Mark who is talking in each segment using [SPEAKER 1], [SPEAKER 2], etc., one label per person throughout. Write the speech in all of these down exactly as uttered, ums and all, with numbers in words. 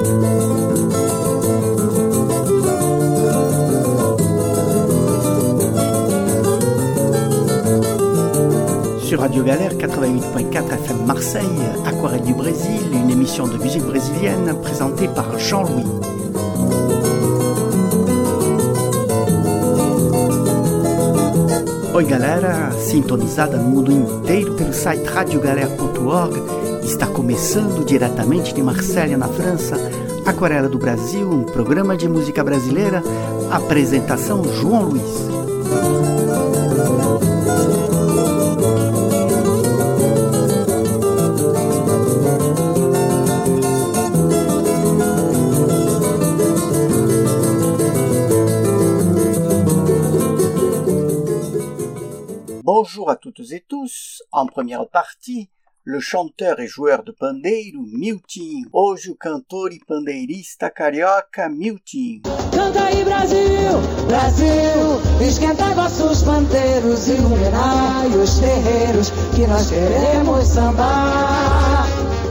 [SPEAKER 1] Sur Radio Galère quatre-vingt-huit point quatre F M Marseille, Aquarelle du Brésil, une émission de musique brésilienne présentée par Jean-Louis. Oi galera, sintonizada no mundo inteiro pelo site radio galera ponto org, está começando diretamente de Marselha, na França, Aquarela do Brasil, um programa de música brasileira, apresentação João Luiz. Bonjour à toutes et tous. En première partie, le chanteur et joueur de pandeiro Miltinho. Hoje o cantor e pandeirista carioca Miltinho.
[SPEAKER 2] Canta aí Brasil, Brasil, esquentai vossos pandeiros, iluminai os terreiros que nós queremos sambar.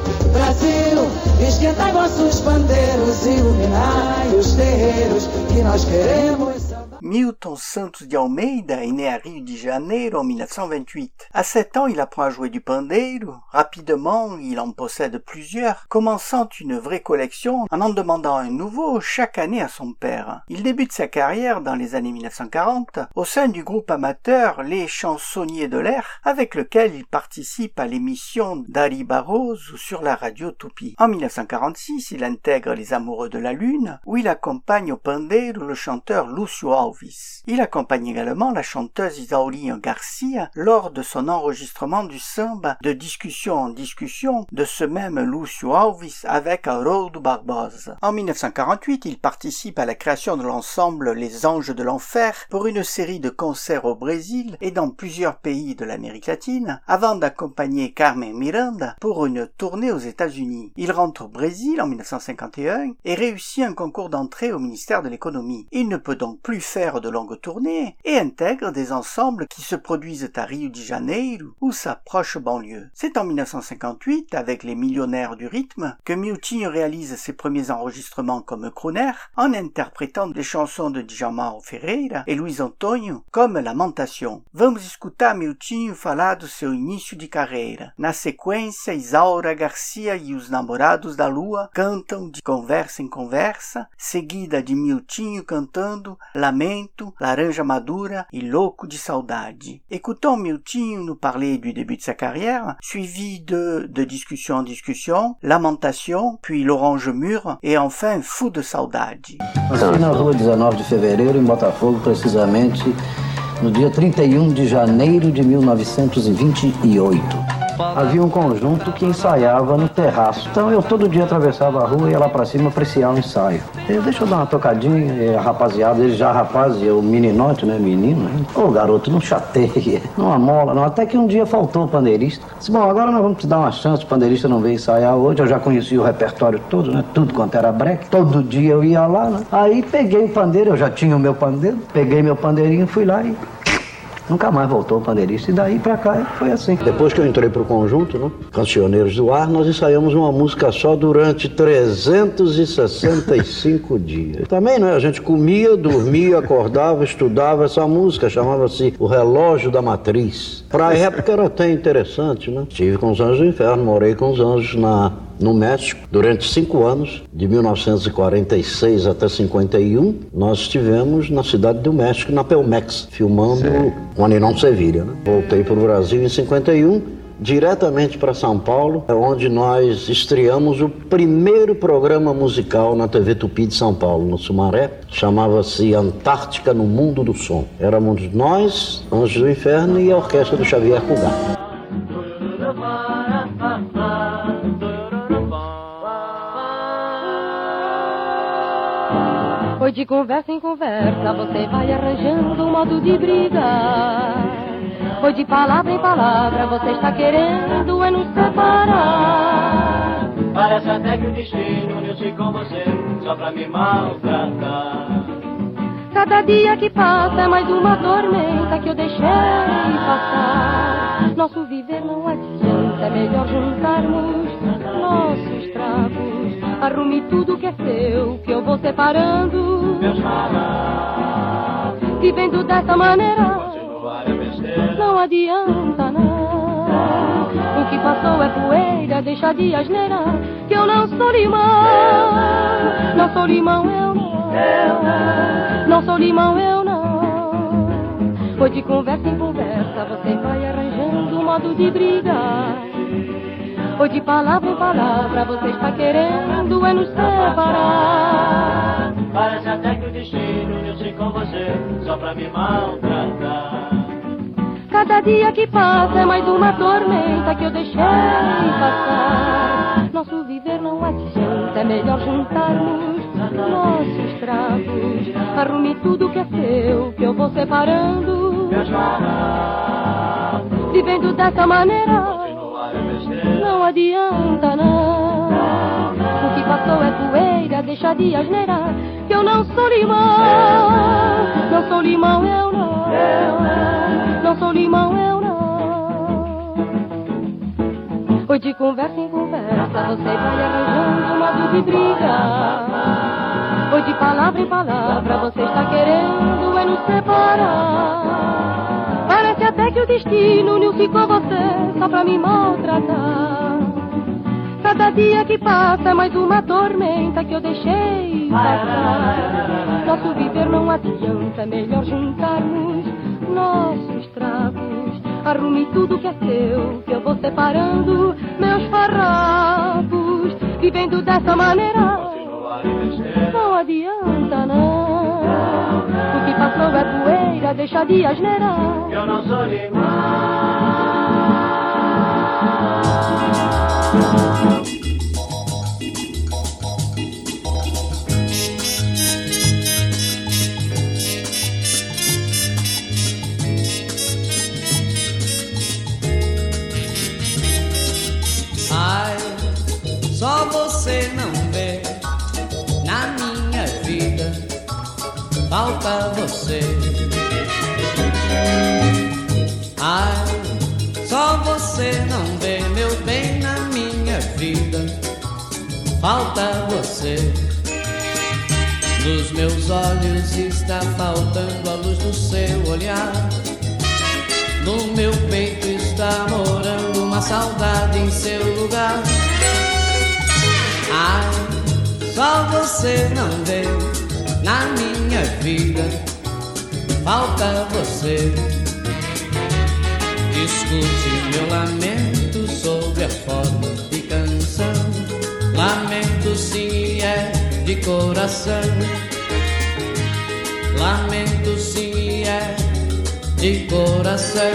[SPEAKER 2] Brasil, esquentai vossos pandeiros, iluminai os terreiros que nós queremos sambar.
[SPEAKER 1] Milton Santos de Almeida est né à Rio de Janeiro en dix-neuf cent vingt-huit. À sept ans, il apprend à jouer du pandeiro. Rapidement, il en possède plusieurs, commençant une vraie collection en en demandant un nouveau chaque année à son père. Il débute sa carrière dans les années dix-neuf cent quarante au sein du groupe amateur Les Chansonniers de l'Air, avec lequel il participe à l'émission d'Ari Barroso sur la radio Tupi. En dix-neuf cent quarante-six, il intègre Les Amoureux de la Lune, où il accompagne au pandeiro le chanteur Lúcio Alves. Il accompagne également la chanteuse Isaurinha Garcia lors de son enregistrement du samba de discussion en discussion de ce même Lúcio Alves avec Haroldo Barbosa. En dix-neuf cent quarante-huit, il participe à la création de l'ensemble Les Anges de l'Enfer pour une série de concerts au Brésil et dans plusieurs pays de l'Amérique latine, avant d'accompagner Carmen Miranda pour une tournée aux États-Unis. Il rentre au Brésil en dix-neuf cent cinquante et un et réussit un concours d'entrée au ministère de l'Économie. Il ne peut donc plus faire de longues tournées et intègre des ensembles qui se produisent à Rio de Janeiro ou sa proche banlieue. C'est en dix-neuf cent cinquante-huit, avec les Millionnaires du rythme, que Miltinho réalise ses premiers enregistrements comme crooner en interprétant des chansons de Djalma Ferreira et Luiz Antônio comme Lamentation. Vamos escutar Miltinho falar do seu início de carreira. Na sequência, Isaura Garcia e os Namorados da Lua cantam de conversa em conversa, seguida de Miltinho cantando Lamento, Laranja Madura et Louco de Saudade. Écoutons Miltinho nous parler du début de sa carrière, suivi de De discussion en discussion, Lamentation, puis L'Orange Mûre et enfin Fou de Saudade.
[SPEAKER 3] Nasci na rua dezenove de fevereiro, em Botafogo, precisamente no dia trinta e um de janeiro de mil novecentos e vinte e oito. Havia um conjunto que ensaiava no terraço. Então eu todo dia atravessava a rua e ia lá pra cima apreciar o ensaio. Eu, deixa eu dar uma tocadinha, e a rapaziada, ele já rapaz, e eu meninote, né, menino. Né? Ô garoto, não chateia, não amola, não. Até que um dia faltou o pandeirista. Disse, bom, agora nós vamos te dar uma chance, o pandeirista não veio ensaiar hoje. Eu já conhecia o repertório todo, né, tudo quanto era break. Todo dia eu ia lá, né. Aí peguei o pandeiro, eu já tinha o meu pandeiro. Peguei meu pandeirinho, fui lá e... nunca mais voltou o pandeirista, e daí pra cá foi assim. Depois que eu entrei pro conjunto, né, Cancioneiros do Ar, nós ensaiamos uma música só durante trezentos e sessenta e cinco dias. Também, né, a gente comia, dormia, acordava, estudava essa música, chamava-se O Relógio da Matriz. Pra época era até interessante, né? Estive com os Anjos do Inferno, morei com os Anjos na... no México, durante cinco anos, de mil novecentos e quarenta e seis até cinquenta e um, nós estivemos na cidade do México, na Pelmex, filmando O Aninão Sevilha. Né? Voltei para o Brasil em cinquenta e um, diretamente para São Paulo, onde nós estreamos o primeiro programa musical na T V Tupi de São Paulo, no Sumaré. Chamava-se Antártica no Mundo do Som. Éramos nós, Anjos do Inferno e a orquestra do Xavier Cugat.
[SPEAKER 4] Foi de conversa em conversa, você vai arranjando um modo de briga. Foi de palavra em palavra, você está querendo é nos separar.
[SPEAKER 5] Parece até que o destino uniu-se com você, só pra me maltratar.
[SPEAKER 4] Cada dia que passa é mais uma tormenta que eu deixei passar. Nosso viver não adianta, é melhor juntarmos nossos trapos. Arrume tudo que é seu, que eu vou separando.
[SPEAKER 5] Meus farás,
[SPEAKER 4] vivendo dessa maneira,
[SPEAKER 5] continuar a besteira.
[SPEAKER 4] não adianta não. O que passou é poeira, deixa de asneira, que eu não sou limão. Não sou limão, eu não. Não sou limão, eu não. Foi de conversa em conversa, você vai arranjando um modo de brigar. Foi de palavra em palavra, você está querendo é nos separar.
[SPEAKER 5] Parece até que o destino uniu-se com você, só pra me maltratar.
[SPEAKER 4] Cada dia que passa é mais uma tormenta que eu deixei passar. Nosso viver não adianta, é melhor juntarmos nossos trapos. Arrume tudo que é seu, que eu vou separando.
[SPEAKER 5] Meus farás,
[SPEAKER 4] Vivendo dessa maneira,
[SPEAKER 5] continuar a besteira.
[SPEAKER 4] não adianta não. O que passou é poeira, deixa de asneira, que eu não sou limão. Não sou limão, eu não. Não sou limão, eu não. Foi de conversa em conversa, você vai arranjando um modo de briga. Foi de palavra em palavra, você está querendo é nos separar. Parece até que o destino uniu-se com você, só pra me maltratar. Cada dia que passa é mais uma tormenta que eu deixei passar. Nosso viver não adianta, é melhor juntarmos nossos trapos. Arrume tudo que é seu, que eu vou separando meus farrapos. Vivendo dessa maneira, não adianta não. O que passou é poeira, deixa de asneira.
[SPEAKER 5] Eu não sou limão.
[SPEAKER 6] Ai, só você não vê na minha vida, falta você. Ai, só você não vê, meu bem, na minha vida, falta você. Nos meus olhos está faltando a luz do seu olhar. No meu peito está morando uma saudade em seu lugar. Ai, só você não vê na minha vida, falta você. Escute meu lamento sob a forma de canção. Lamento sim é de coração. Lamento sim é de coração.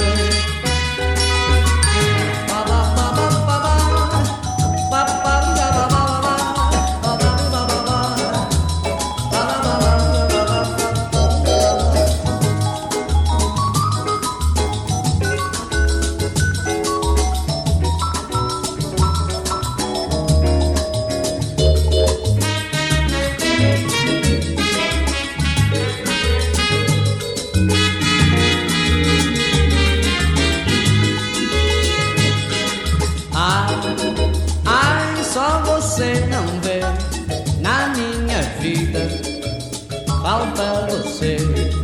[SPEAKER 6] Falta você.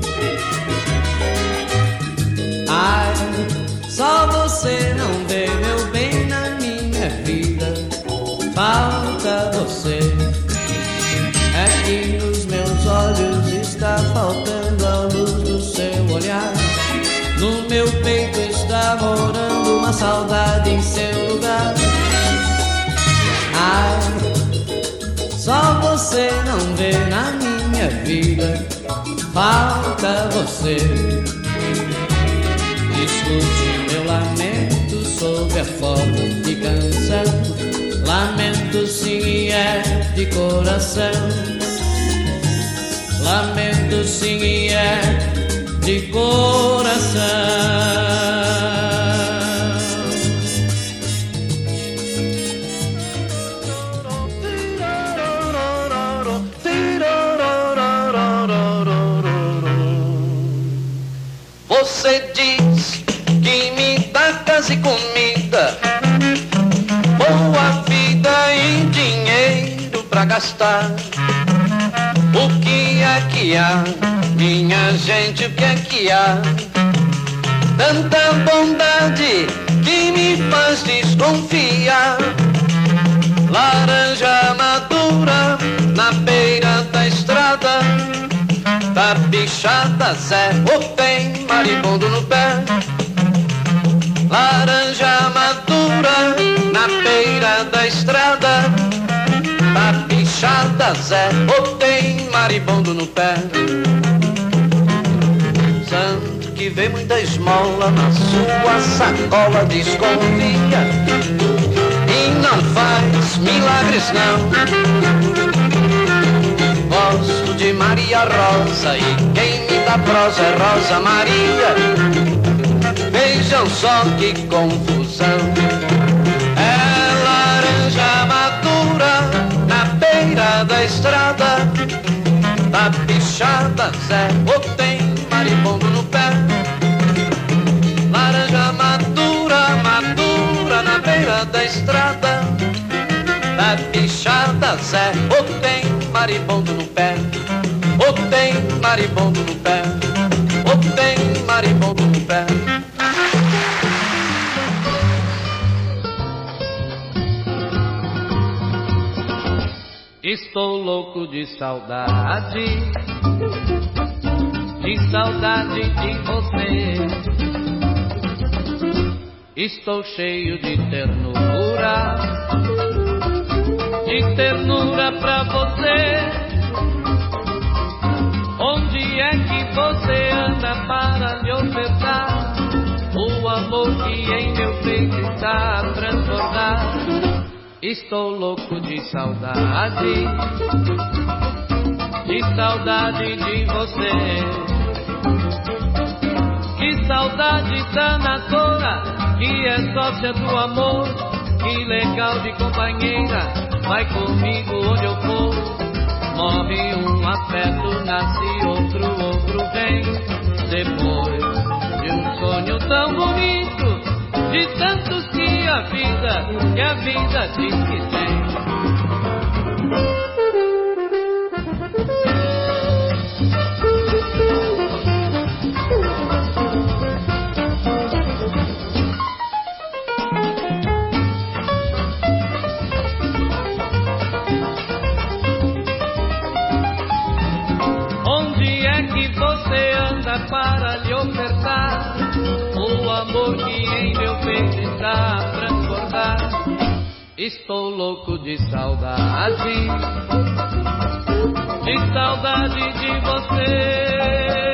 [SPEAKER 6] Ai, só você não vê, meu bem, na minha vida, falta você. É que nos meus olhos está faltando a luz do seu olhar. No meu peito está morando uma saudade em seu lugar. Ai, só você não vê na minha vida, falta você. Escute meu lamento sob a forma de canção. Lamento sim é de coração. Lamento sim é de coração. Você diz que me dá casa e comida, boa vida e dinheiro pra perguntar o que é que há, minha gente, o que é que há? Tanta bondade que me faz desconfiar. Laranja madura na beira da estrada, tá bichada Zé, ou tem maribondo no pé. Laranja madura na beira da estrada, tá bichada Zé, ou tem maribondo no pé. Santo que vê muita esmola na sua sacola, desconfia e não faz milagres não. Gosto de Maria Rosa e quem me dá prosa é Rosa Maria. Vejam só que confusão. É laranja madura na beira da estrada, tá bichada Zé, ou tem maribondo no pé. Laranja madura, madura na beira da estrada, tá bichada Zé, ou tem maribondo no pé. Ou tem maribondo no pé. Ou tem maribondo no pé. Estou louco de saudade, de saudade de você. Estou cheio de ternura, de ternura pra você. Onde é que você anda para me ofertar o amor que em meu peito está a transbordar? Estou louco de saudade, de saudade de você. Que saudade danadora, que é sócia do amor. Que legal de companheira, vai comigo onde eu for. Morre um afeto, nasce outro, outro vem. Depois de um sonho tão bonito, de tantos que a vida, que a vida diz que tem. Onde é que você anda para lhe ofertar o amor que em meu peito está a transbordar? Estou louco de saudade, de saudade de você.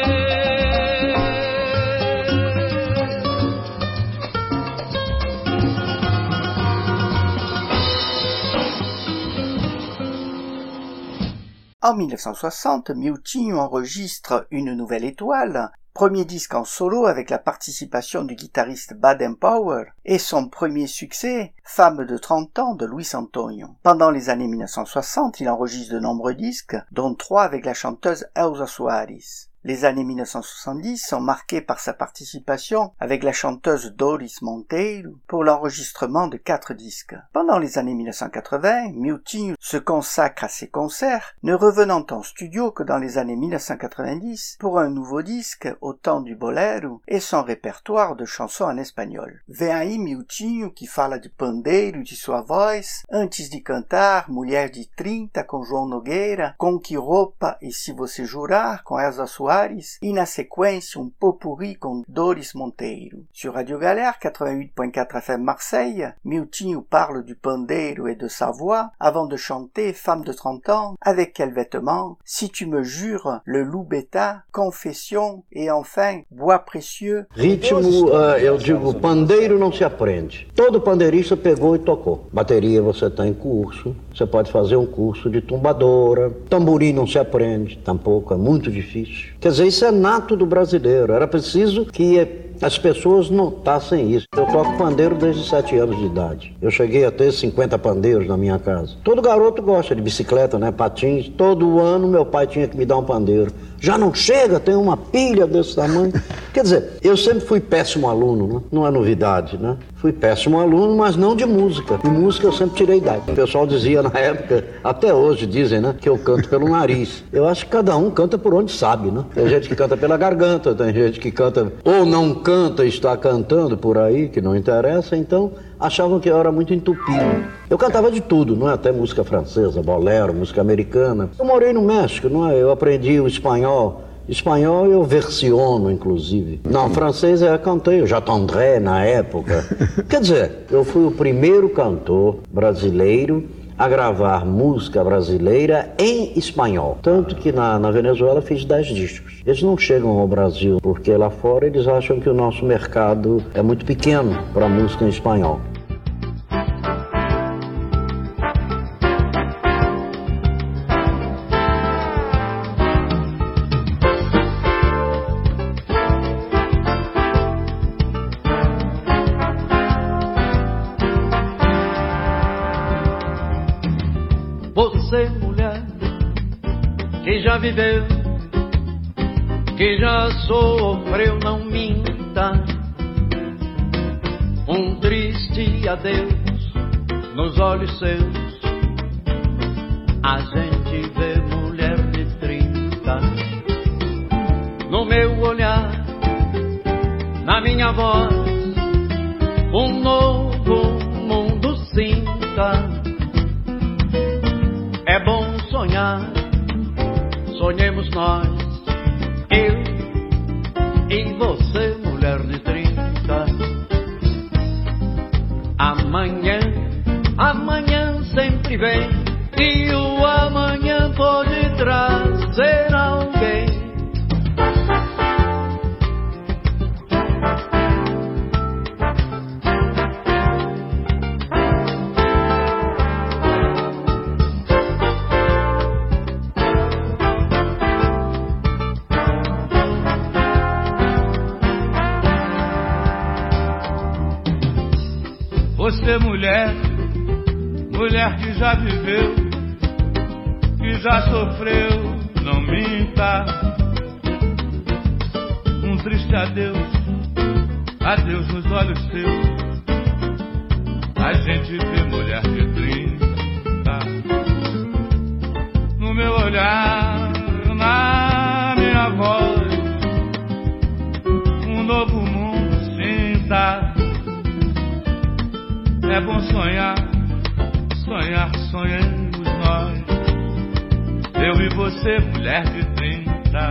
[SPEAKER 1] En mille neuf cent soixante, Miltinho enregistre Une nouvelle étoile, premier disque en solo avec la participation du guitariste Baden Powell, et son premier succès, Femme de trente ans de Luis Antonio. Pendant les années mille neuf cent soixante, il enregistre de nombreux disques, dont trois avec la chanteuse Elza Soares. Les années mille neuf cent soixante-dix sont marquées par sa participation avec la chanteuse Doris Monteiro pour l'enregistrement de quatre disques. Pendant les années mille neuf cent quatre-vingts, Miltinho se consacre à ses concerts, ne revenant en studio que dans les années mille neuf cent quatre-vingt-dix pour un nouveau disque au temps du bolero et son répertoire de chansons en espagnol. Vem aí Miltinho que fala de pandeiro, de sua voz, Antes de Cantar, Mulher de trinta com João Nogueira, Com Que Roupa e Se Você Jurar com Elza Soares, e na sequência um pot-pourri com Doris Monteiro. Sur Radio Galère quatre-vingt-huit point quatre F M Marseille, Miltinho parle du pandeiro et de sa voix avant de chanter Femme de trente ans, Avec quel vêtement, Si tu me jures, Le loup bêta, Confession et enfin Bois précieux.
[SPEAKER 3] Ritmo, uh, eu digo, pandeiro não se aprende. Todo pandeirista pegou e tocou. Bateria você está em curso, você pode fazer um curso de tumbadora. Tamborim não se aprende, tampouco, é muito difícil. Quer dizer, isso é nato do brasileiro. Era preciso que as pessoas notassem isso. Eu toco pandeiro desde sete anos de idade. Eu cheguei a ter cinquenta pandeiros na minha casa. Todo garoto gosta de bicicleta, né? Patins. Todo ano meu pai tinha que me dar um pandeiro. Já não chega, tem uma pilha desse tamanho. Quer dizer, eu sempre fui péssimo aluno, né? Não é novidade, né? Fui péssimo aluno, mas não de música. De música eu sempre tirei dez. O pessoal dizia na época, até hoje dizem, né? Que eu canto pelo nariz. Eu acho que cada um canta por onde sabe, né? Tem gente que canta pela garganta, tem gente que canta ou não canta e está cantando por aí, que não interessa, então achavam que eu era muito entupido. Eu cantava de tudo, não é? Até música francesa, bolero, música americana. Eu morei no México, não é? Eu aprendi o espanhol. Espanhol eu versiono, inclusive. Não, francês eu cantei, eu já tendré na época. Quer dizer, eu fui o primeiro cantor brasileiro a gravar música brasileira em espanhol. Tanto que na, na Venezuela fiz dez discos. Eles não chegam ao Brasil, porque lá fora eles acham que o nosso mercado é muito pequeno para música em espanhol.
[SPEAKER 6] Você, mulher, que já viveu, que já sofreu, não minta. Um triste adeus nos olhos seus. A gente vê mulher de trinta. No meu olhar, na minha voz, um novo mundo sinta. É bom sonhar, sonhemos nós, eu e você, mulher de trinta. Amanhã, amanhã sempre vem, e o amanhã pode trazer alguém.
[SPEAKER 7] Você, mulher, mulher que já viveu, que já sofreu, não minta. Um triste adeus, adeus nos olhos seus. A gente vê mulher de trinta. No meu olhar, na minha voz, um novo mundo sinta. É bom sonhar, sonhar, sonhamos nós. Eu e você, mulher de trinta.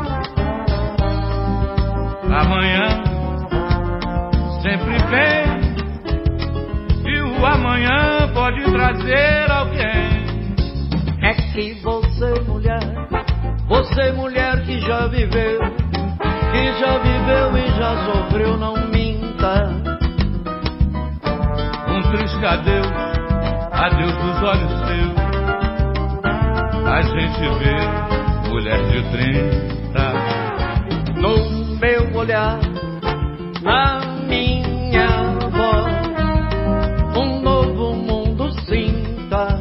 [SPEAKER 7] Amanhã sempre vem, e o amanhã pode trazer alguém.
[SPEAKER 6] É que você, mulher, você, mulher que já viveu, que já viveu e já sofreu, não minta.
[SPEAKER 7] Um triste adeus, adeus dos olhos seus. A gente vê mulher de trinta.
[SPEAKER 6] No meu olhar, na minha voz, um novo mundo sinta.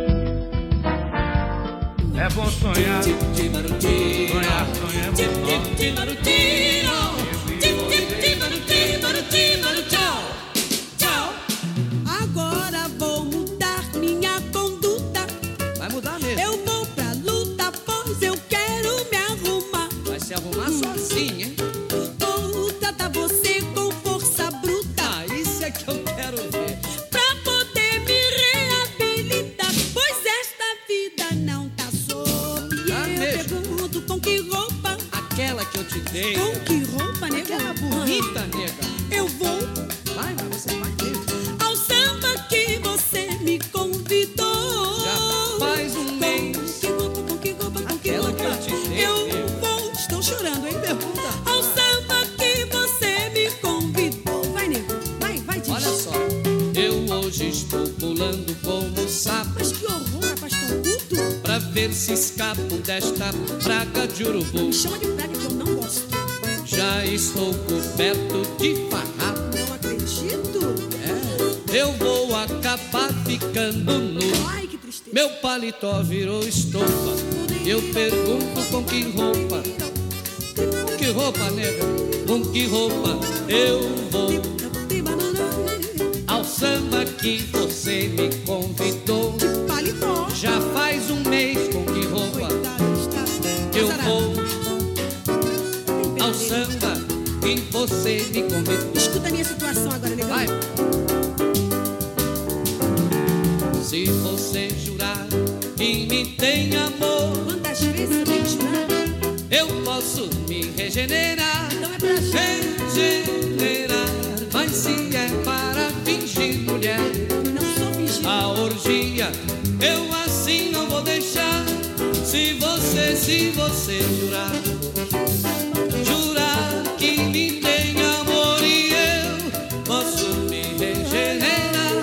[SPEAKER 7] É bom sonhar, sonhar, sonhamos nós.
[SPEAKER 8] Com que roupa, nega?
[SPEAKER 6] Aquela bonita, nega.
[SPEAKER 8] Eu vou.
[SPEAKER 6] Vai, mas você vai mesmo.
[SPEAKER 8] Ao samba que você me convidou.
[SPEAKER 6] Já faz um mês.
[SPEAKER 8] Com que roupa, com que roupa, com que
[SPEAKER 6] Aquela
[SPEAKER 8] roupa?
[SPEAKER 6] que eu te dei.
[SPEAKER 8] Eu vou. Estou chorando, hein?
[SPEAKER 6] Pergunta.
[SPEAKER 8] Ao samba que você me convidou. Vai, nego. Vai, vai, diz.
[SPEAKER 6] Olha só. Eu hoje estou pulando como sapo.
[SPEAKER 8] Mas que horror, rapaz, tão culto.
[SPEAKER 6] Pra ver se escapo desta praga de urubu.
[SPEAKER 8] Me chama de praga que eu não gosto.
[SPEAKER 6] já estou coberto de farrapo.
[SPEAKER 8] Não acredito.
[SPEAKER 6] É, eu vou acabar ficando nu.
[SPEAKER 8] Ai, que tristeza.
[SPEAKER 6] Meu paletó virou estopa. Eu pergunto com que roupa? Com que roupa, nega? Com que roupa eu vou ao samba que você me convidou?
[SPEAKER 8] Paletó.
[SPEAKER 6] Já faz um mês. Com que roupa eu vou ao samba que você me convidou?
[SPEAKER 8] Escuta a minha situação agora, negão.
[SPEAKER 6] Vai. Se você jurar que me tem amor,
[SPEAKER 8] Quantas vezes eu tenho que jurar?
[SPEAKER 6] eu posso me regenerar.
[SPEAKER 8] Então é pra
[SPEAKER 6] Regenerar. Mas se é para fingir mulher,
[SPEAKER 8] não sou fingir.
[SPEAKER 6] a orgia eu assim não vou deixar. Se você, se você jurar, jurar que me tem amor e eu posso me regenerar.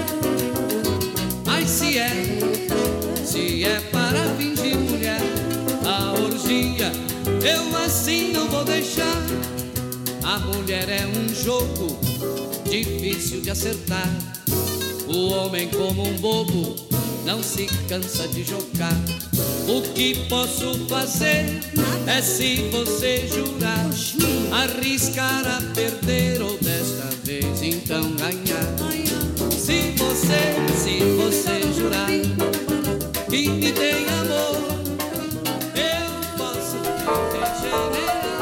[SPEAKER 6] Mas se é, se é para fingir mulher, a orgia eu assim não vou deixar. A mulher é um jogo difícil de acertar. O homem, como um bobo, não se cansa de jogar. O que posso fazer é, se você jurar, arriscar a perder ou desta vez então ganhar. Se você, se você jurar que me tem amor, eu posso me regenerar.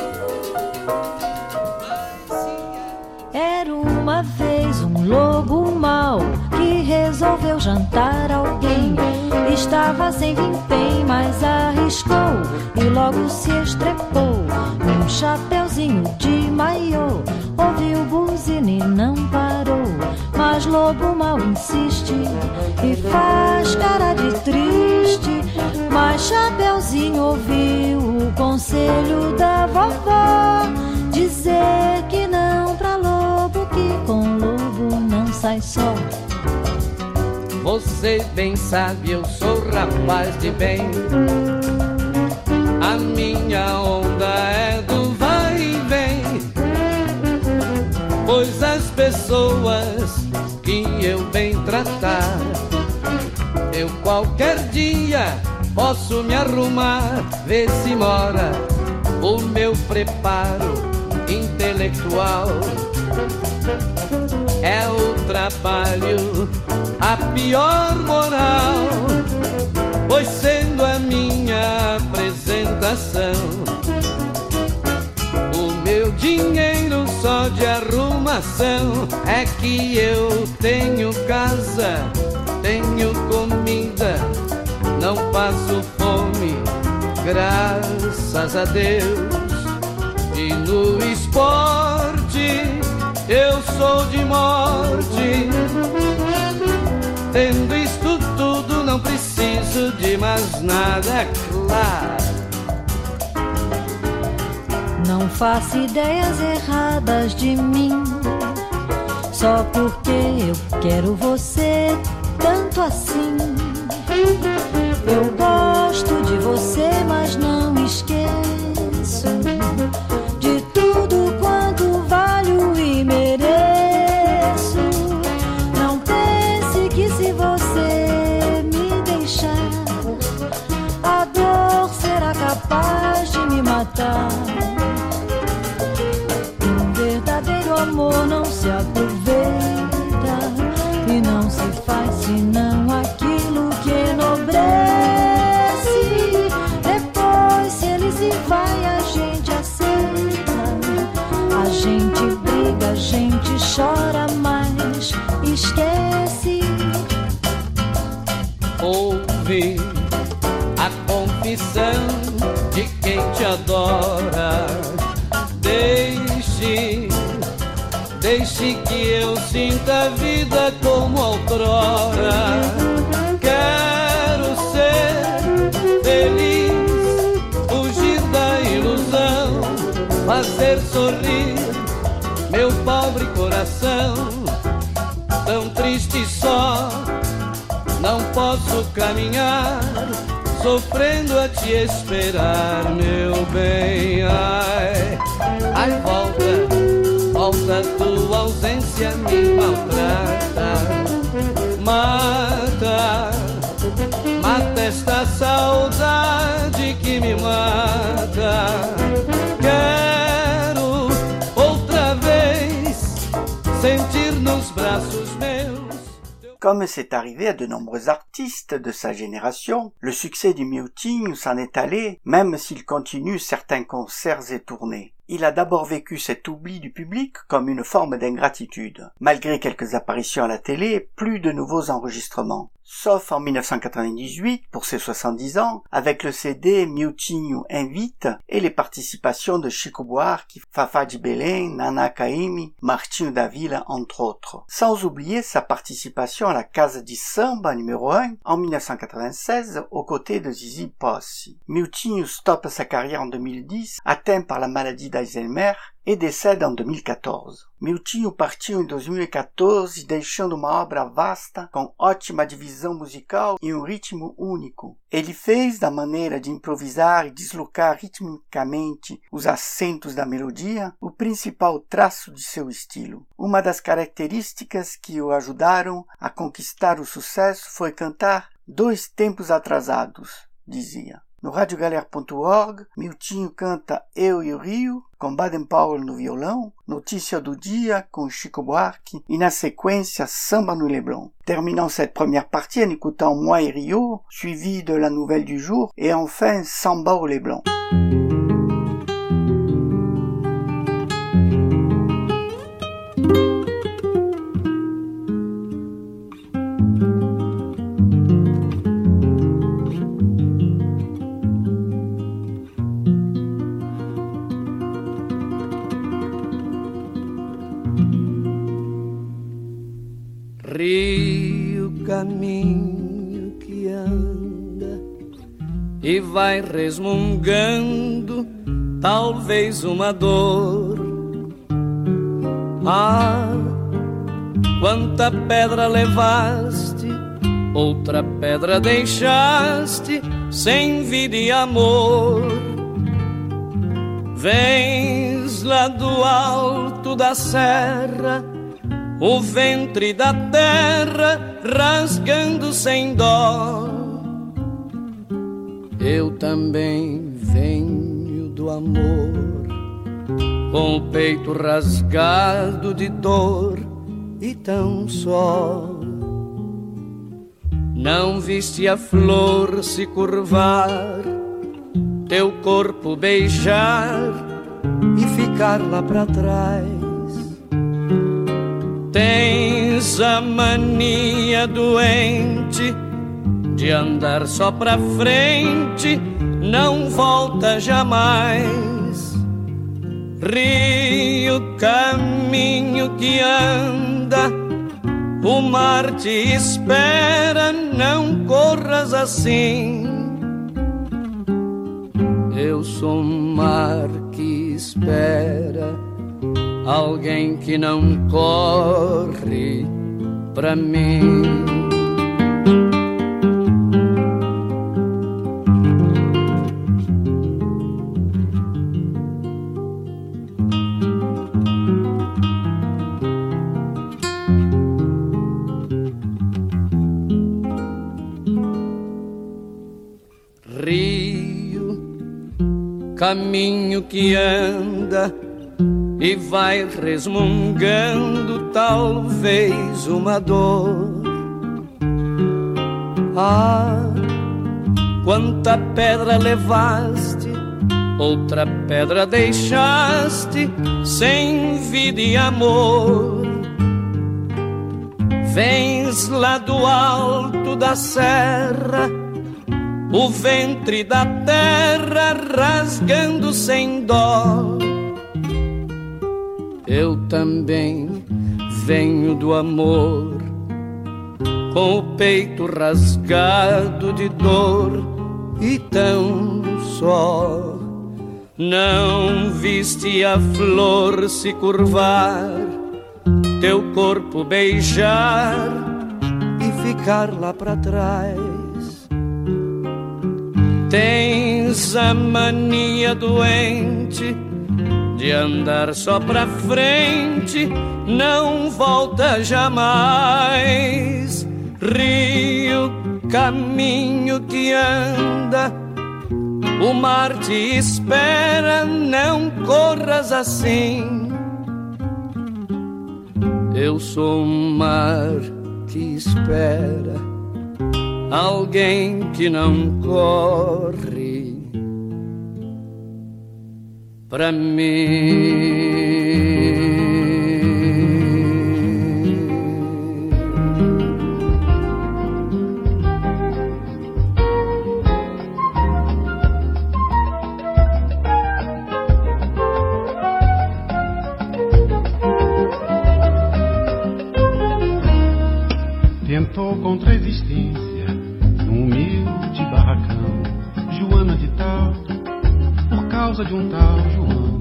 [SPEAKER 6] Mas se é...
[SPEAKER 9] Era uma vez um lobo mau que resolveu jantar alguém. Estava sem vintém, mas arriscou e logo se estrepou num chapeuzinho de maiô. Ouviu buzina e não parou, mas lobo mau insiste e faz cara de triste. Mas chapeuzinho ouviu o conselho da vovó, dizer que não pra lobo, que com lobo não sai só.
[SPEAKER 6] Você bem sabe, eu sou rapaz de bem. A minha onda é do vai e vem, pois as pessoas que eu bem tratar, eu qualquer dia posso me arrumar. Vê se mora o meu preparo intelectual. É o trabalho a pior moral, pois sendo a minha apresentação, o meu dinheiro só de arrumação é que eu tenho casa, tenho comida, não passo fome, graças a Deus. E no esporte eu sou de morte. Tendo isto tudo, não preciso de mais nada, claro.
[SPEAKER 9] Não faço ideias erradas de mim, só porque eu quero você tanto assim. Eu gosto de você, mas não esqueço de tudo quanto valho e mereço. Não pense que se você me deixar, a dor será capaz de me matar. Um verdadeiro amor não se aproveita e não se faz senão aquilo que enobrece. Depois, se ele se vai, a gente aceita. A gente briga, a gente chora, mas esquece.
[SPEAKER 6] Ouve a confissão de quem te adora. Deixe, deixe que eu sinta a vida como outrora. Quero ser feliz, fugir da ilusão, fazer sorrir meu pobre coração. Tão triste só, não posso caminhar, sofrendo a te esperar, meu bem. Ai, ai, volta, volta, tua ausência me maltrata. Mata, mata esta saudade que me mata. Quero outra vez sentir nos braços meus.
[SPEAKER 1] Comme c'est arrivé à de nombreux artistes de sa génération, le succès du Miotinho s'en est allé, même s'il continue certains concerts et tournées. Il a d'abord vécu cet oubli du public comme une forme d'ingratitude. Malgré quelques apparitions à la télé, plus de nouveaux enregistrements. Sauf en dix-neuf cent quatre-vingt-dix-huit, pour ses soixante-dix ans, avec le C D Miotinho Invite et les participations de Chico Buarque, Fafá de Belém, Nana Caymmi, Martinho da Vila, entre autres. Sans oublier sa participation à la Casa de Samba numéro un en dix-neuf cent quatre-vingt-seize aux côtés de Zizi Posse. Miotinho stoppe sa carrière en deux mille dix, atteint par la maladie d'Alzheimer, e décède em dois mil e quatorze. Miotinho partiu em dois mil e quatorze, deixando uma obra vasta, com ótima divisão musical e um ritmo único. Ele fez da maneira de improvisar e deslocar ritmicamente os acentos da melodia o principal traço de seu estilo. Uma das características que o ajudaram a conquistar o sucesso foi cantar dois tempos atrasados, dizia. No radiogalera ponto org, Miotinho canta Eu e o Rio, com Baden Powell no violão, Notícia do Dia, com Chico Buarque, e na sequência Samba no Leblon. Terminant cette première partie en écoutant Moi et Rio, suivi de la nouvelle du jour, et enfin Samba au Leblon.
[SPEAKER 6] Rio, caminho que anda e vai resmungando, talvez uma dor. Ah, quanta pedra levaste, outra pedra deixaste, sem vida e amor. Vens lá do alto da serra, o ventre da terra rasgando sem dó. Eu também venho do amor, com o peito rasgado de dor e tão só. Não viste a flor se curvar, teu corpo beijar e ficar lá pra trás. Tens a mania doente de andar só pra frente, não volta jamais. Rio, caminho que anda, o mar te espera, não corras assim. Eu sou um mar que espera alguém que não corre pra mim. Rio, caminho que anda e vai resmungando, talvez uma dor. Ah, quanta pedra levaste, outra pedra deixaste, sem vida e amor. Vens lá do alto da serra, o ventre da terra rasgando sem dó. Eu também venho do amor, com o peito rasgado de dor e tão só. Não viste a flor se curvar, teu corpo beijar e ficar lá pra trás. Tens a mania doente de andar só pra frente, não volta jamais. Rio, caminho que anda, o mar te espera, não corras assim. Eu sou um mar que espera alguém que não corre pra mim.
[SPEAKER 10] Tentou contra a existência num humilde barracão, Joana de Tal, por causa de um tal João.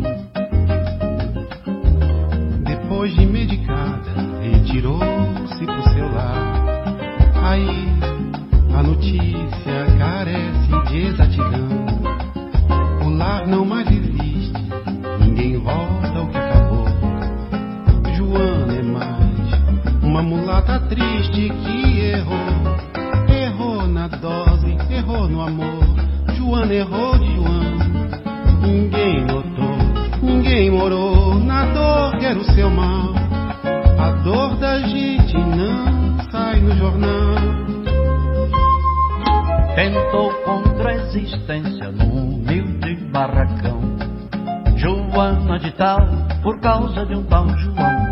[SPEAKER 10] Depois de medicada, retirou-se pro seu lar. Aí a notícia carece de exatidão. O lar não mais existe, ninguém volta ao que acabou. Joana é mais uma mulata triste que errou. Errou na dose, errou no amor. Joana errou de João. Ninguém notou, ninguém morou na dor que era o seu mal. A dor da gente não sai no jornal.
[SPEAKER 11] Tentou contra a existência num humilde barracão, Joana de Tal, por causa de um tal João.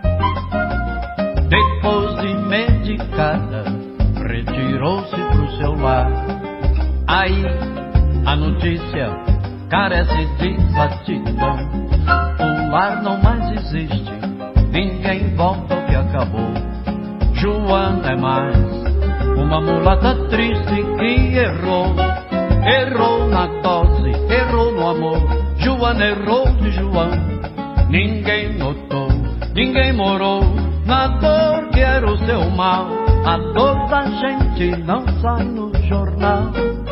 [SPEAKER 11] Depois de medicada, retirou-se pro seu lar. Aí a notícia carece de exatidão. O lar não mais existe, ninguém volta ao que acabou. Joana é mais uma mulata triste que errou. Errou na dose, errou no amor. Joana errou de João. Ninguém notou, ninguém morou na dor que era o seu mal. A dor da gente não sai no jornal.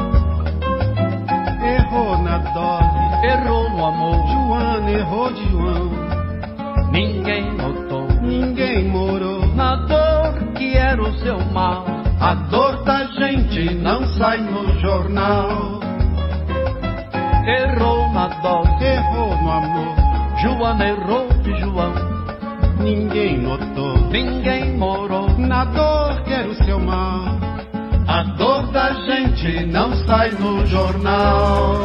[SPEAKER 10] Errou na dose,
[SPEAKER 11] errou no amor.
[SPEAKER 10] Joana errou de João.
[SPEAKER 11] Ninguém notou,
[SPEAKER 10] ninguém morou
[SPEAKER 11] na dor que era o seu mal.
[SPEAKER 10] A dor da gente não sai no jornal.
[SPEAKER 11] Errou na dose,
[SPEAKER 10] errou no amor.
[SPEAKER 11] Joana errou de João.
[SPEAKER 10] Ninguém notou,
[SPEAKER 11] ninguém morou
[SPEAKER 10] na dor que era o seu mal.
[SPEAKER 11] A dor da gente não sai no jornal.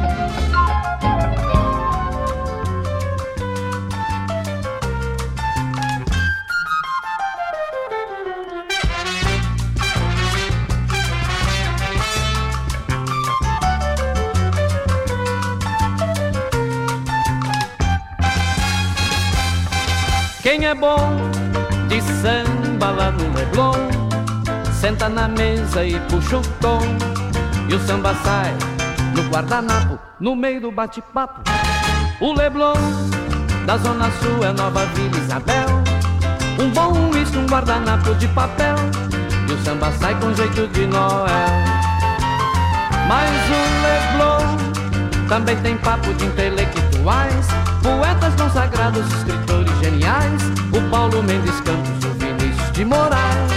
[SPEAKER 6] Quem é bom de samba lá no Leblon, senta na mesa e puxa o tom, e o samba sai no guardanapo, no meio do bate-papo. O Leblon da Zona Sul é Nova Vila Isabel, um bom uísque, um guardanapo de papel, e o samba sai com jeito de Noel. Mas o Leblon também tem papo de intelectuais, poetas consagrados, escritores geniais, o Paulo Mendes Campos, o Vinícius de Moraes.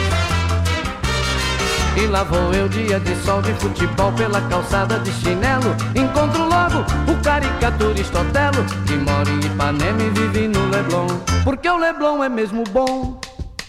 [SPEAKER 6] E lá vou eu dia de sol de futebol pela calçada de chinelo, encontro logo o caricaturista Otelo, que mora em Ipanema e vive no Leblon, porque o Leblon é mesmo bom.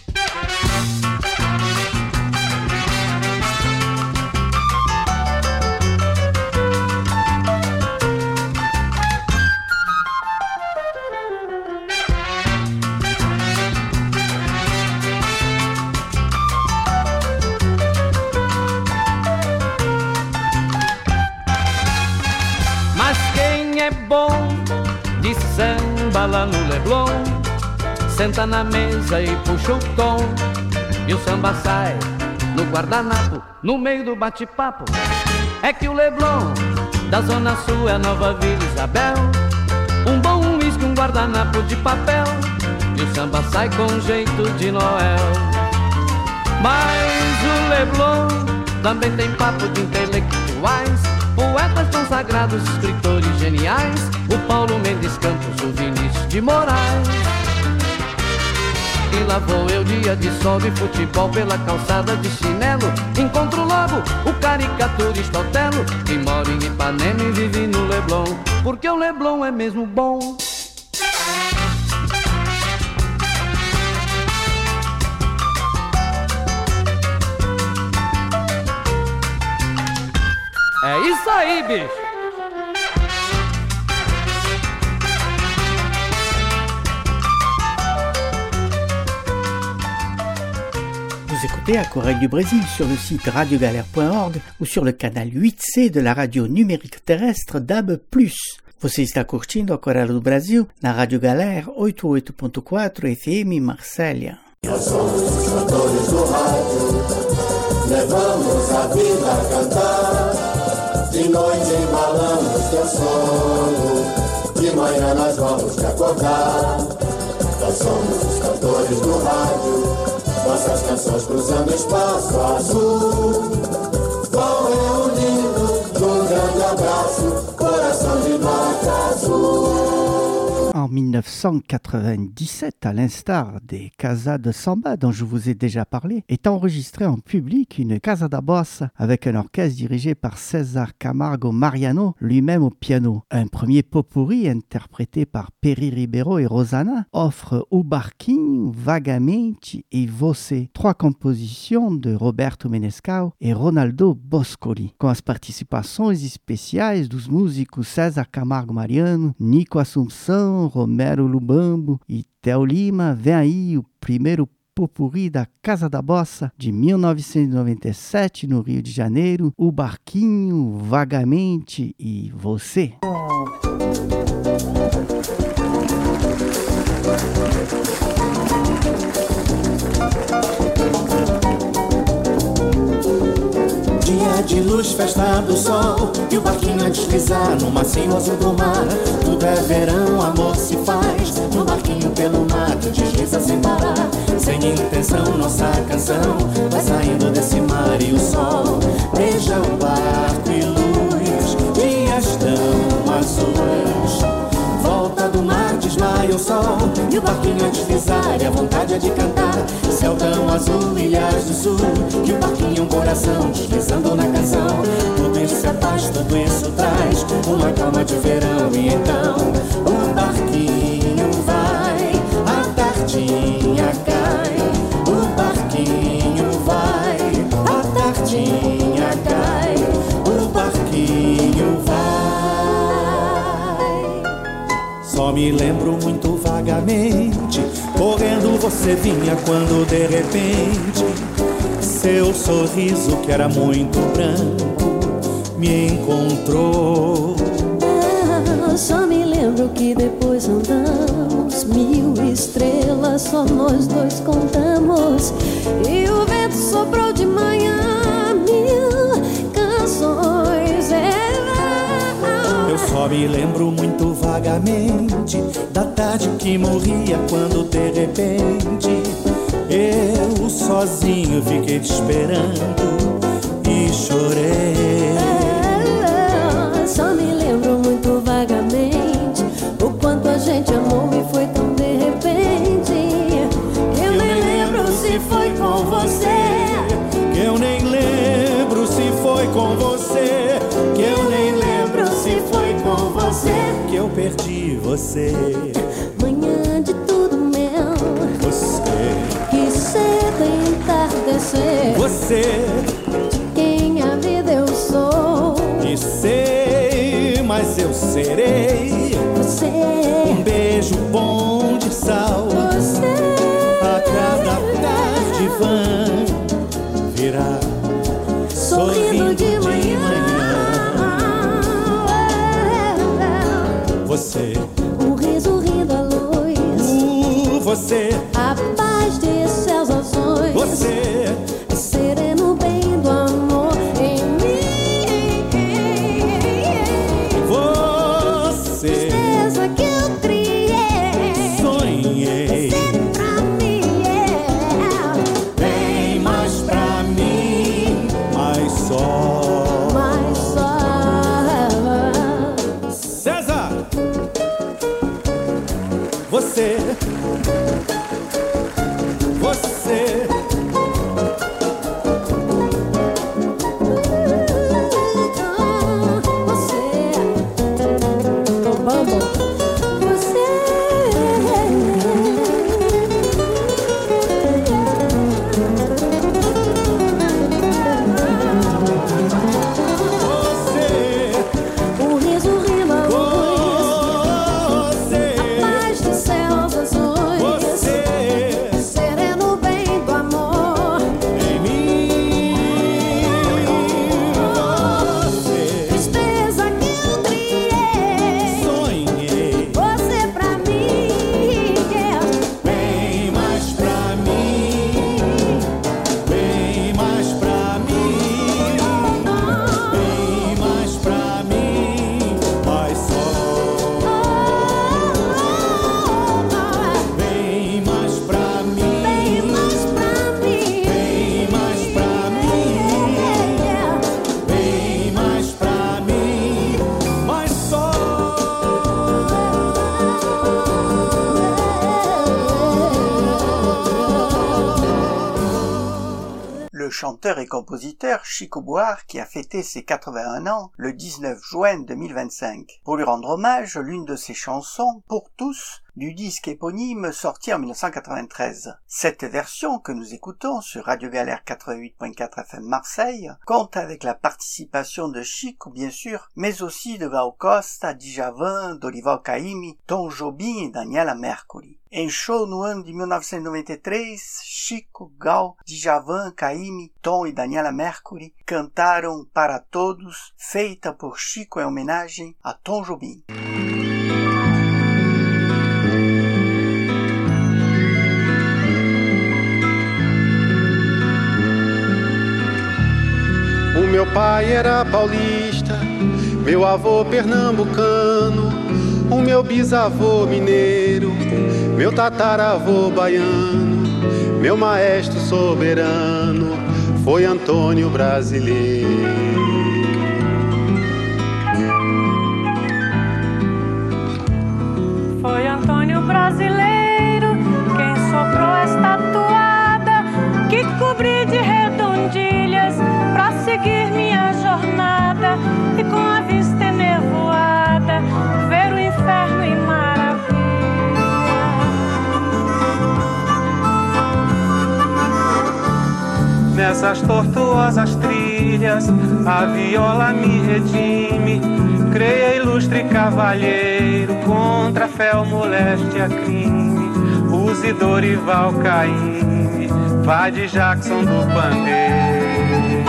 [SPEAKER 6] Bom de samba lá no Leblon, senta na mesa e puxa o tom, e o samba sai no guardanapo, no meio do bate-papo. É que o Leblon da Zona Sul é a Nova Vila Isabel, um bom uísque, um guardanapo de papel, e o samba sai com jeito de Noel. Mas o Leblon também tem papo de intelectuais, consagrados escritores geniais, o Paulo Mendes Campos, o Vinícius de Moraes. E lá vou eu dia de sol e futebol pela calçada de chinelo. Encontro logo o caricaturista Otelo, que mora em Ipanema e vive no Leblon, porque o Leblon é mesmo bom. É isso aí, bicho!
[SPEAKER 1] Vous écoutez Aquarelle du Brésil sur le site radio galère point org ou sur le canal huit C de la radio numérique terrestre D A B plus. Você está curtindo Aquarelle do Brasil na Rádio Galera oitenta e oito ponto quatro F M Marsella.
[SPEAKER 12] Nós somos os cantores do rádio, levamos a vida a cantar. De noite embalamos teu sono, de manhã nós vamos te acordar. Nós somos os cantores do rádio, nossas canções cruzando o espaço azul. Vão reunindo num grande abraço, coração de norte azul.
[SPEAKER 1] En dix-neuf cent quatre-vingt-dix-sept, à l'instar des Casa de Samba dont je vous ai déjà parlé, est enregistrée en public une Casa da Bossa avec un orchestre dirigé par César Camargo Mariano, lui-même au piano. Un premier pot-pourri interprété par Peri Ribeiro et Rosana offre O Barquinho, Vagamente et Você, trois compositions de Roberto Menescal e Ronaldo Boscoli, com as participações especiais dos músicos César Camargo Mariano, Nico Assunção, Romero Lubambo e Theo Lima. Vem aí o primeiro pot-pourri da Casa da Bossa de mil novecentos e noventa e sete no Rio de Janeiro, O Barquinho, Vagamente e Você.
[SPEAKER 12] Dia de luz, festa do sol, e o barquinho a deslizar no macio azul do mar. Tudo é verão, amor se faz no barquinho pelo mato, desliza sem parar. Sem intenção, nossa canção vai saindo desse mar e o sol beija o barco e luz, dias tão azuis. Volta do mar, desmaia o sol, e o barquinho a deslizar e a vontade é de cantar. Céu tão azul, ilhas do sul, e o barquinho é um coração deslizando na canção. Tudo isso é paz, tudo isso traz uma calma de verão. E então o barquinho vai, a tardinha cai. O barquinho vai, a tardinha cai. O barquinho vai. Só me lembro muito vagamente, correndo você vinha quando de repente seu sorriso, que era muito branco, me encontrou.
[SPEAKER 13] Ah, só me lembro que depois andamos mil estrelas, só nós dois contamos. E o vento soprou de manhã mil canções.
[SPEAKER 12] Eu só me lembro muito vagamente da tarde que morria quando de repente eu sozinho fiquei te esperando e chorei.
[SPEAKER 13] Ah, só me lembro muito vagamente o quanto a gente amou e foi tão de repente. Eu, eu nem lembro se foi com você,
[SPEAKER 12] que eu nem lembro se foi com você, que eu nem lembro se foi com você, que eu perdi você.
[SPEAKER 13] Manhã de tudo meu,
[SPEAKER 12] você
[SPEAKER 13] que cedo entardecer,
[SPEAKER 12] você
[SPEAKER 13] de quem a vida eu sou.
[SPEAKER 12] E sei, mas eu serei
[SPEAKER 13] você,
[SPEAKER 12] um beijo bom de sal.
[SPEAKER 13] Você
[SPEAKER 12] a cada tarde vã virá sorrindo de manhã, manhã. Você,
[SPEAKER 13] um riso rindo à luz,
[SPEAKER 12] uh, você,
[SPEAKER 13] a paz de seus ações,
[SPEAKER 12] você,
[SPEAKER 13] sereno bem do amor em mim.
[SPEAKER 12] Você,
[SPEAKER 13] tristeza que eu criei,
[SPEAKER 12] sonhei,
[SPEAKER 13] sempre pra mim, yeah.
[SPEAKER 12] Vem mais pra mim, mais só,
[SPEAKER 13] mais só.
[SPEAKER 12] você, você.
[SPEAKER 1] Chanteur et compositeur Chico Buarque qui a fêté ses quatre-vingt-un ans le dix-neuf juin deux mille vingt-cinq. Pour lui rendre hommage, l'une de ses chansons, Pour tous, du disque éponyme sorti en mille neuf cent quatre-vingt-treize. Cette version que nous écoutons sur Radio Galère quatre-vingt-huit point quatre F M Marseille compte avec la participation de Chico bien sûr, mais aussi de Gal Costa, Djavan, Dorival Caymmi, Tom Jobim et Daniela Mercury. Em show no ano de mil novecentos e noventa e três, Chico, Gal, Djavan, Caymmi, Tom e Daniela Mercury cantaram Para Todos, feita por Chico em homenagem a Tom Jobim.
[SPEAKER 10] O meu pai era paulista, meu avô pernambucano, o meu bisavô mineiro, meu tataravô baiano, meu maestro soberano foi Antônio Brasileiro.
[SPEAKER 14] Foi Antônio Brasileiro quem soprou esta toada que cobri de redondilhas pra seguir minha jornada e com a vista enevoada ver o inferno em maravilha. Nessas tortuosas trilhas a viola me redime, creia ilustre cavalheiro contra a fé, o moléstia, crime. Use Dorival Caymmi, vá de Jackson do pandeiro.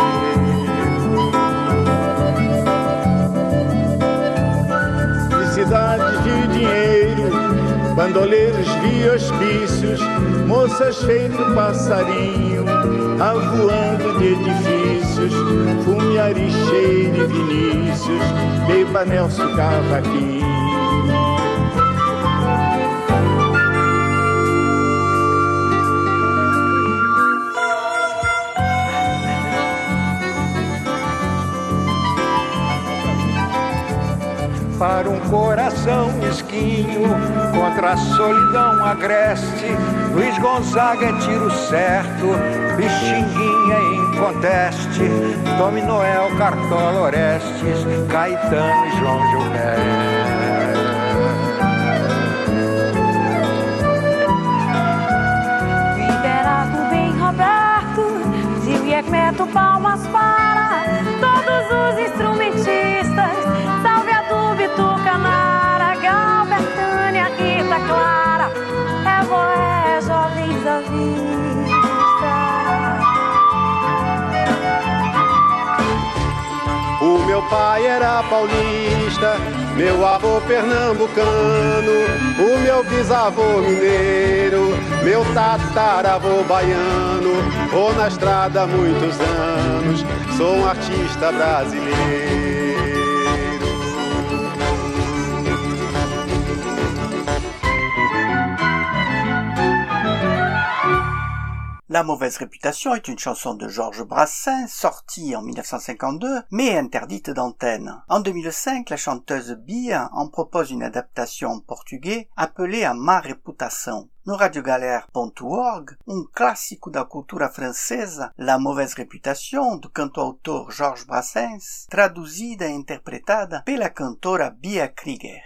[SPEAKER 15] De cidades de dinheiro, bandoleiros de hospícios, moças feito passarinho, avoando de edifícios, fumiari cheio de Vinícius, beba Nelson Cavaquinho.
[SPEAKER 16] Para um coração mesquinho, contra a solidão agreste, Luiz Gonzaga é tiro certo, Pixinguinha em conteste, Tome Noel, Cartola Orestes, Caetano e João Gilberto.
[SPEAKER 14] Liderado bem Roberto, Zil e Hermeto, palmas para todos os instrumentistas. Salve a Bituca, Nara, Gal, Bertânia, Rita Clara, Evoé, jovens à vista.
[SPEAKER 10] O meu pai era paulista, meu avô pernambucano, o meu bisavô mineiro, meu tataravô baiano. Vou na estrada há muitos anos, sou um artista brasileiro.
[SPEAKER 1] La mauvaise réputation est une chanson de Georges Brassens, sortie en mille neuf cent cinquante-deux, mais interdite d'antenne. En deux mille cinq, la chanteuse Bia en propose une adaptation en portugais appelée A Má Reputação. No radiogalère ponto org, um clássico da cultura francesa, La mauvaise réputation, do cantautor Georges Brassens, traduzida e interpretada pela cantora Bia Krieger.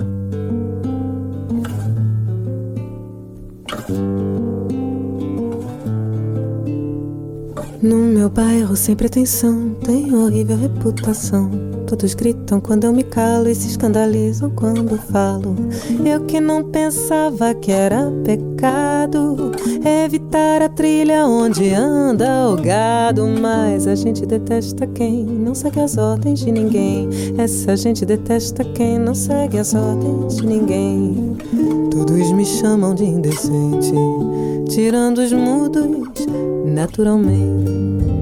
[SPEAKER 17] No meu bairro sempre atenção, tem horrível reputação. Todos gritam quando eu me calo e se escandalizam quando falo. Eu que não pensava que era pecado evitar a trilha onde anda o gado. Mas a gente detesta quem não segue as ordens de ninguém. Essa gente detesta quem não segue as ordens de ninguém. Todos me chamam de indecente, tirando os mudos naturalmente.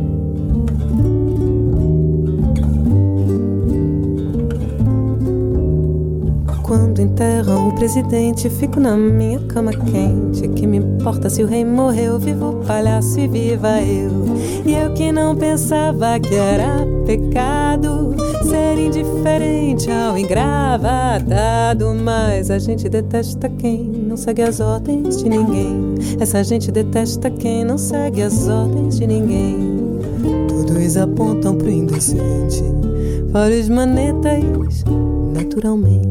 [SPEAKER 17] Quando enterram o presidente, fico na minha cama quente. Que me importa se o rei morreu, viva o palhaço e viva eu. E eu que não pensava que era pecado ser indiferente ao engravatado. Mas a gente detesta quem não segue as ordens de ninguém. Essa gente detesta quem não segue as ordens de ninguém. Todos apontam pro indecente, vários manetas naturalmente.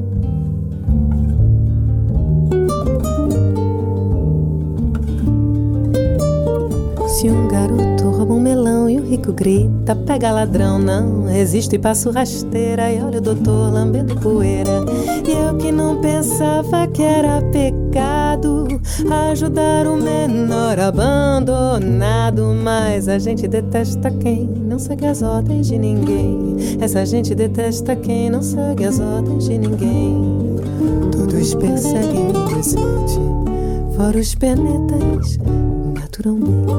[SPEAKER 17] Se um garoto rouba um melão e o rico grita, pega ladrão, não resisto e passo rasteira. E olha o doutor lambendo poeira. E eu que não pensava que era pecado ajudar o menor abandonado. Mas a gente detesta quem não segue as ordens de ninguém. Essa gente detesta quem não segue as ordens de ninguém. Todos perseguem o indecente, fora os penetas naturalmente.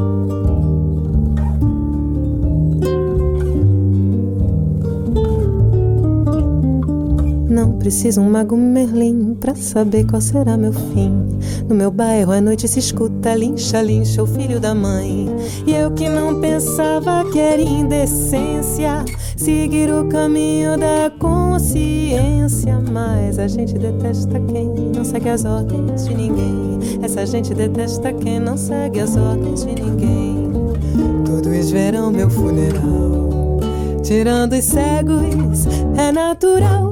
[SPEAKER 17] Não preciso um mago Merlin pra saber qual será meu fim. No meu bairro à noite se escuta lincha, lincha o filho da mãe. E eu que não pensava que era indecência seguir o caminho da consciência. Mas a gente detesta quem não segue as ordens de ninguém. Essa gente detesta quem não segue as ordens de ninguém. Todos verão meu funeral, tirando os cegos, é natural.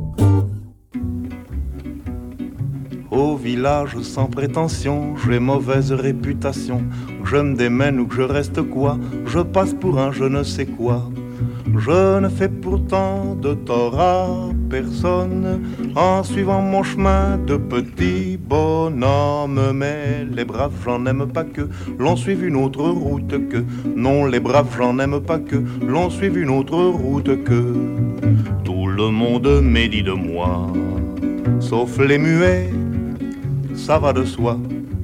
[SPEAKER 18] Au village sans prétention, j'ai mauvaise réputation. Que je me démène ou que je reste quoi, je passe pour un je ne sais quoi. Je ne fais pourtant de tort à personne en suivant mon chemin de petit bonhomme. Mais les braves, j'en aime pas que l'on suive une autre route que. Non, les braves, j'en aime pas que l'on suive une autre route que. Tout le monde médit de moi, sauf les muets, ça va de soi.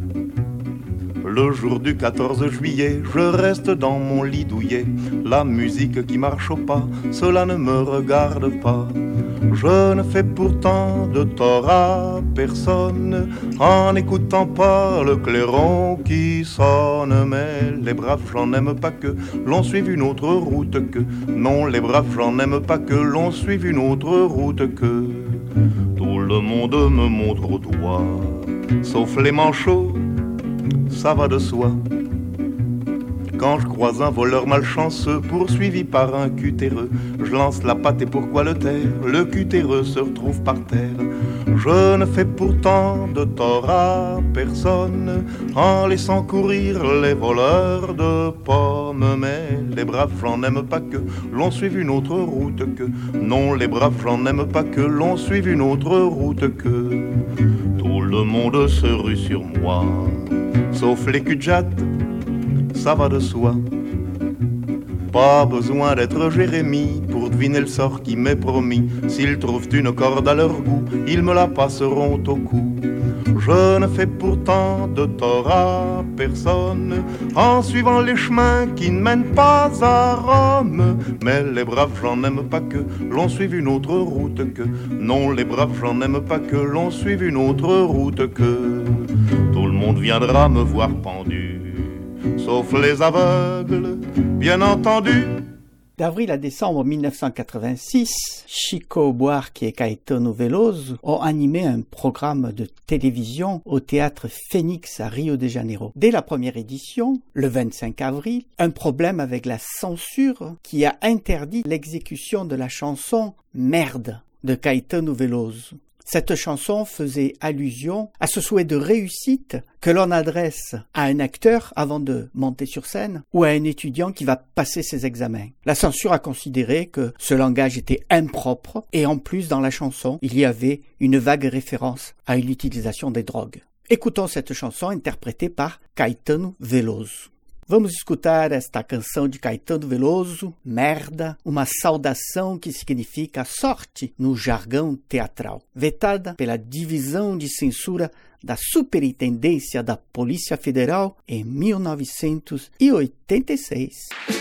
[SPEAKER 18] Le jour du quatorze juillet, je reste dans mon lit douillet. La musique qui marche au pas, cela ne me regarde pas. Je ne fais pourtant de tort à personne en n'écoutant pas le clairon qui sonne. Mais les braves, j'en aime pas que l'on suive une autre route que. Non, les braves, j'en aime pas que l'on suive une autre route que. Tout le monde me montre au doigt, sauf les manchots, ça va de soi. Quand je croise un voleur malchanceux poursuivi par un cutéreux, je lance la patte et pourquoi le taire? Le cutéreux se retrouve par terre. Je ne fais pourtant de tort à personne en laissant courir les voleurs de pommes. Mais les braves, j'en aime pas que l'on suive une autre route que. Non, les braves, j'en aime pas que l'on suive une autre route que. Tout le monde se rue sur moi, sauf les cul-de-jatte, ça va de soi. Pas besoin d'être Jérémie pour deviner le sort qui m'est promis. S'ils trouvent une corde à leur goût, ils me la passeront au cou. Je ne fais pourtant de tort à personne en suivant les chemins qui ne mènent pas à Rome. Mais les braves, j'en aime pas que l'on suive une autre route que. Non, les braves, j'en aime pas que l'on suive une autre route que. Tout le monde viendra me voir pendu sauf les aveugles, bien entendu.
[SPEAKER 1] D'avril à décembre mille neuf cent quatre-vingt-six, Chico Buarque et Caetano Veloso ont animé un programme de télévision au théâtre Phoenix à Rio de Janeiro. Dès la première édition, le vingt-cinq avril, un problème avec la censure qui a interdit l'exécution de la chanson « Merde » de Caetano Veloso. Cette chanson faisait allusion à ce souhait de réussite que l'on adresse à un acteur avant de monter sur scène ou à un étudiant qui va passer ses examens. La censure a considéré que ce langage était impropre et en plus dans la chanson, il y avait une vague référence à une utilisation des drogues. Écoutons cette chanson interprétée par Caetano Veloso. Vamos escutar esta canção de Caetano Veloso, Merda, uma saudação que significa sorte no jargão teatral, vetada pela Divisão de Censura da Superintendência da Polícia Federal em mil novecentos e oitenta e seis.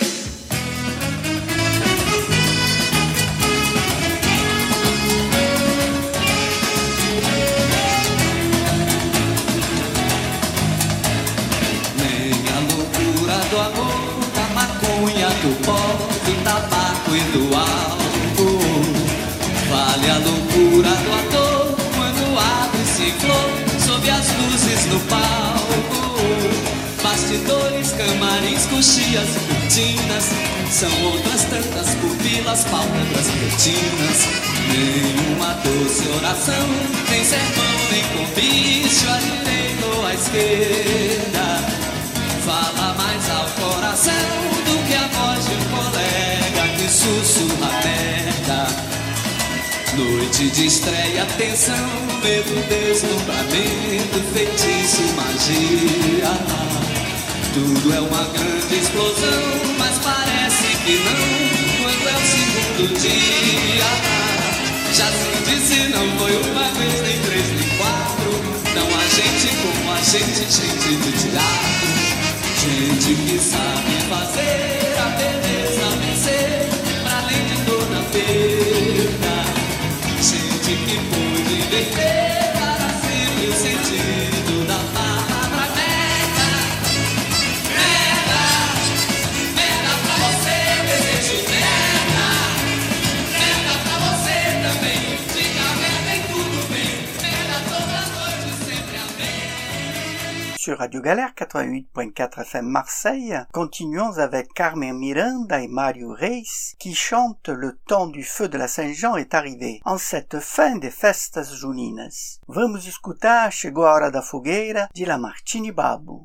[SPEAKER 6] Do amor, da maconha, do pó, do tabaco e do álcool. Vale a loucura do ator quando abre-se flor sob as luzes no palco. Bastidores, camarins, coxias e cortinas são outras tantas pupilas, pálpebras retinas. Nenhuma doce oração, nem sermão, nem convite à direita ou à esquerda. Fala mais ao coração do que a voz de um colega que sussurra merda. Noite de estreia, tensão, medo, deslumbramento, feitiço, magia. Tudo é uma grande explosão, mas parece que não quando é o segundo dia. Já se disse, não foi uma vez, nem três, nem quatro. Não há gente como a gente, gente do teatro. Gente que sabe fazer a beleza vencer, pra além de dor na perda. Gente que pôde inverter para sempre o sentido da palavra merda. Merda, merda pra você, desejo merda. Merda pra você também, diga merda e tudo bem. Merda toda noite, sempre amém.
[SPEAKER 1] Sur Radio Galère quatre-vingt-huit point quatre F M Marseille, continuons avec Carmen Miranda et Mario Reis qui chantent Le temps du feu de la Saint-Jean est arrivé en cette fin de festas juninas. Vamos escutar Chegou a Hora da Fogueira de Lamartine Babo.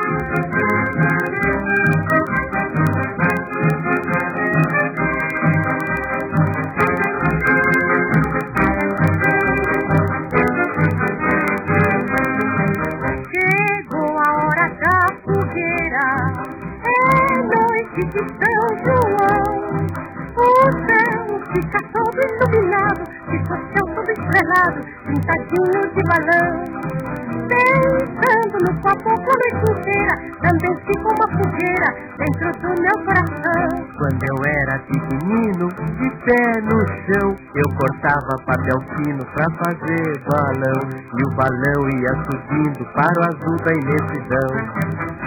[SPEAKER 19] De São João, o céu fica todo iluminado, fica o céu todo estrelado, pintadinho de balão. Pensando no copo com a noite inteira, também fica uma fogueira dentro do meu coração.
[SPEAKER 20] Quando eu era pequenino, de pé no chão, eu cortava papel fino pra fazer balão, e o balão ia subindo para o azul da imensidão.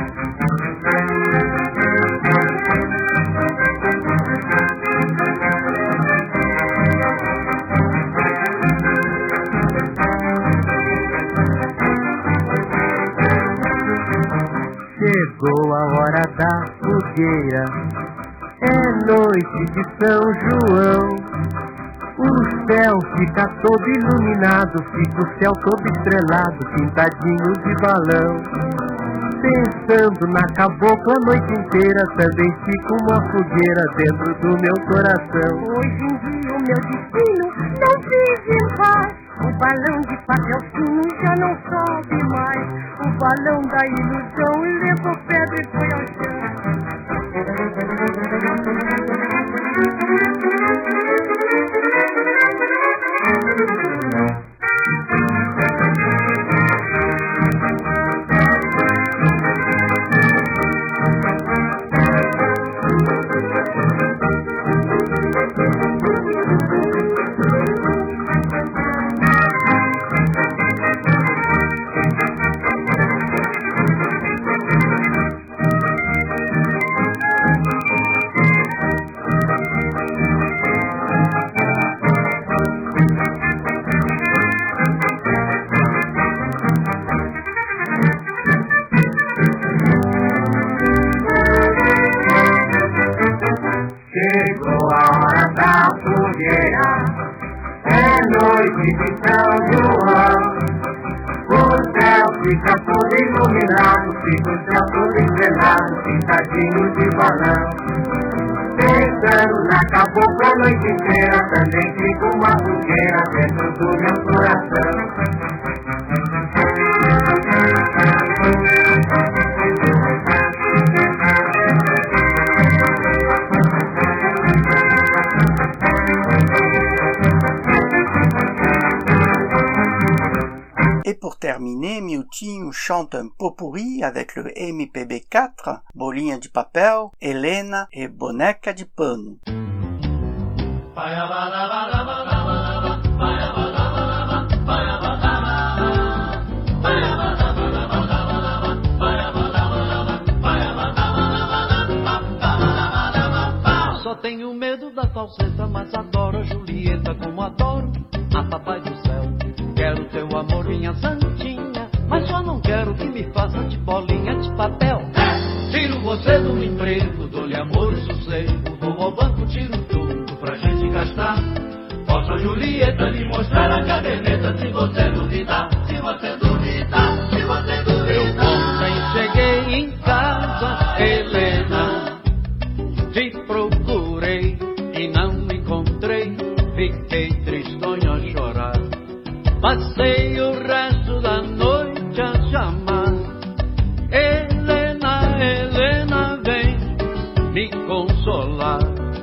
[SPEAKER 20] Chegou a hora da fogueira, é noite de São João. O céu fica todo iluminado, fica o céu todo estrelado, pintadinho de balão. Pensando na cabocla a noite inteira, também fica uma fogueira dentro do meu coração.
[SPEAKER 19] Hoje em dia o meu destino não vive em paz. O balão de papel fino já não sobe mais. O balão da ilusão levou pedra e foi ao chão.
[SPEAKER 20] iluminar. É noite de São João, o céu fica todo iluminado, fica o céu todo estrelado, pintadinho de balão. Pensando na cabocla a noite inteira, também fica uma fogueira dentro do meu coração.
[SPEAKER 1] Et pour terminer, Miltinho chante un pot-pourri avec le M P B quatre, Bolinha de Papel, Helena et Boneca de Pano.
[SPEAKER 6] Só tenho medo da falseta, mas adoro a Julieta como adoro a Papai do Céu. Quero teu amor, minha santinha, mas só não quero que me faça de bolinha de papel. Tiro você do emprego, dou-lhe amor e sossego, vou ao banco, tiro tudo pra gente gastar. Posso a Julieta lhe mostrar a caderneta, se você duvidar, se você duvidar, se você duvidar. Eu ontem cheguei em casa, Helena, te procurei e não me encontrei, fiquei tristonho a chorar. Passei o resto da noite a chamar. Helena, Helena, vem me consolar.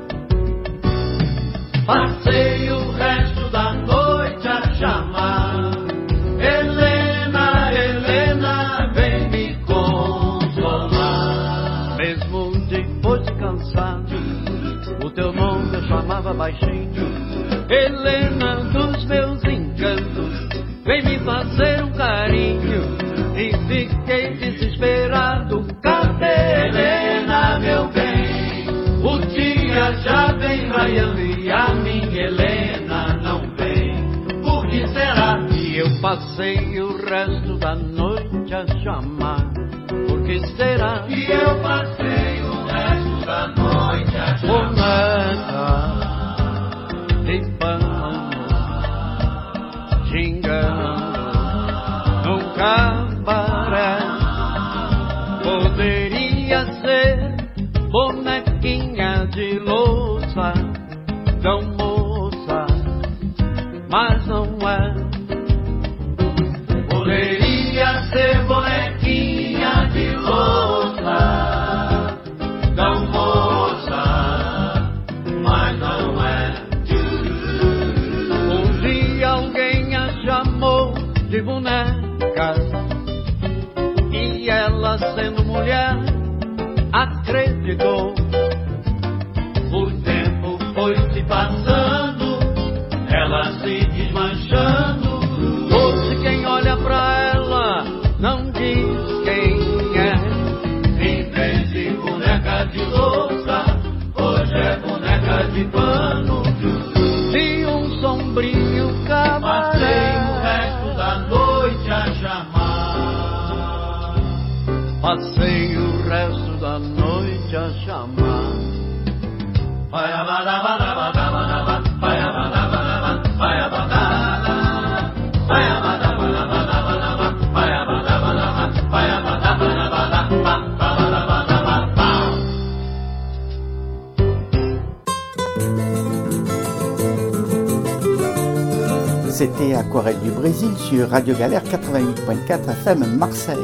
[SPEAKER 6] Passei o resto da noite a chamar. Helena, Helena, vem me consolar. Mesmo depois de cansado, o teu nome eu chamava baixinho. Helena dos meus encantos, vem me fazer um carinho. E fiquei desesperado, cadê Helena, meu bem? O dia já vem raiando e a minha Helena não vem. Por que será? E eu passei o resto da noite a chamar. Por que será? E eu passei o resto da noite a chamar. De pano, xingando num cabaré. Poderia ser bonequinha de louça, tão moça, mas não é. Poderia ser bonequinha de louça, tão moça, mas não é. De boneca, e ela sendo mulher acreditou. O tempo foi se passando, ela se desmanchando. Hoje quem olha pra ela não diz quem é. Em vez de boneca de louça, hoje é boneca de pano. De um sombrio cabaré, noite a chamar. Passei o resto da noite a chamar. Vai abadabadabadabadaba, vai abadabadaba, vai abadabadaba, vai abadabadabadaba, vai abadabadaba, vai abadabadabadaba.
[SPEAKER 1] C'était Aquarelle du Brésil sur Radio Galère quatre-vingt-huit point quatre F M Marseille.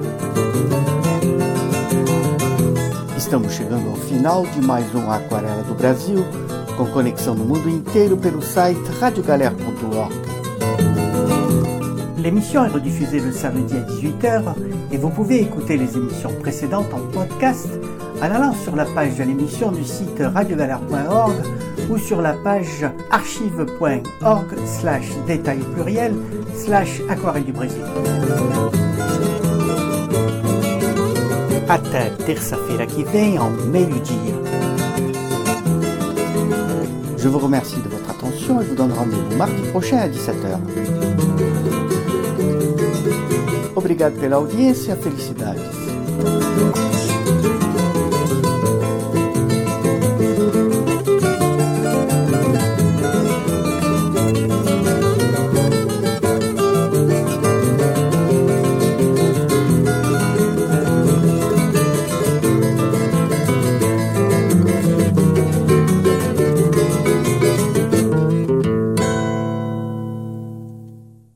[SPEAKER 1] Estamos chegando ao final de mais um Aquarela do Brasil, com conexão no mundo inteiro pelo site radio galère point org. L'émission est rediffusée le samedi à dix-huit heures et vous pouvez écouter les émissions précédentes en podcast en allant sur la page de l'émission du site radio galère point org ou sur la page archive point org slash détail pluriel slash aquarelle du Brésil. Até terça-feira que vem ao meio-dia. Je vous remercie de votre attention et vous donne rendez-vous mardi prochain à dix-sept heures. Obrigado pela audiência, felicidades.